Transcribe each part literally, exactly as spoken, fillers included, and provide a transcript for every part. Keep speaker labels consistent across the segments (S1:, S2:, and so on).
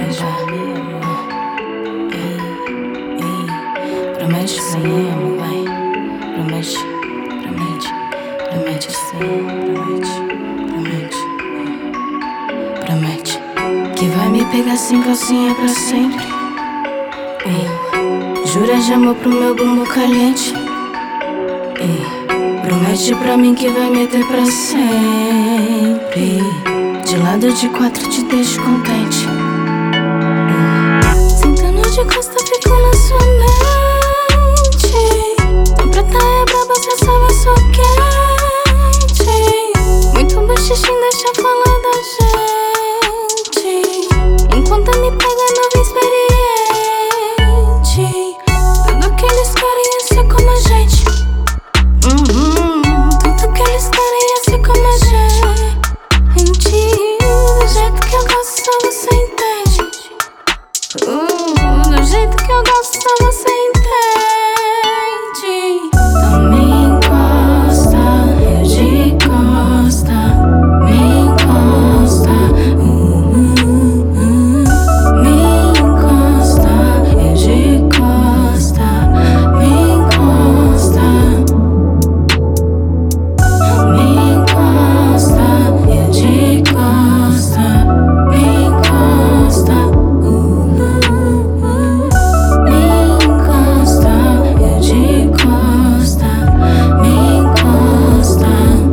S1: Promete pra mim, amor, vai. Promete, promete, promete sim. Promete, promete, promete que vai me pegar sem calcinha pra sempre. Ei, jura de amor pro meu bumbum caliente. Ei, promete pra mim que vai meter pra sempre. De lado de quatro te deixo contente. Ei, sentando de costa fico na sua mente. A preta é braba, cê sabe, sou quente. Muito bochichinho, deixa eu falar da gente. Enquanto me pega novo experiente. Tudo que eles querem é ser como a gente. Uhum. Tudo que eles querem é ser como a gente. Do jeito que eu gosto, só você entende. Uh, do jeito que eu gosto, só você entende. Então me encosta, eu de costa. Me encosta, uh, uh, uh. Me encosta, eu de costa. Me encosta. Me encosta, eu de costa. Me encosta, uh, uh, uh. Me encosta, eu de costa. Me encosta.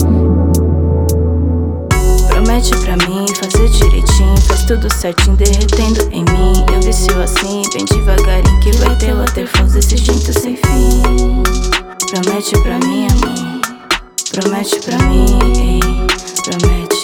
S1: Promete pra mim fazer direitinho, faz tudo certinho, derretendo em mim. Eu vicio assim, bem devagarinho, que vai ter waterfalls desse jeito sem fim. Promete pra mim, amor. Promete pra mim, ei, promete.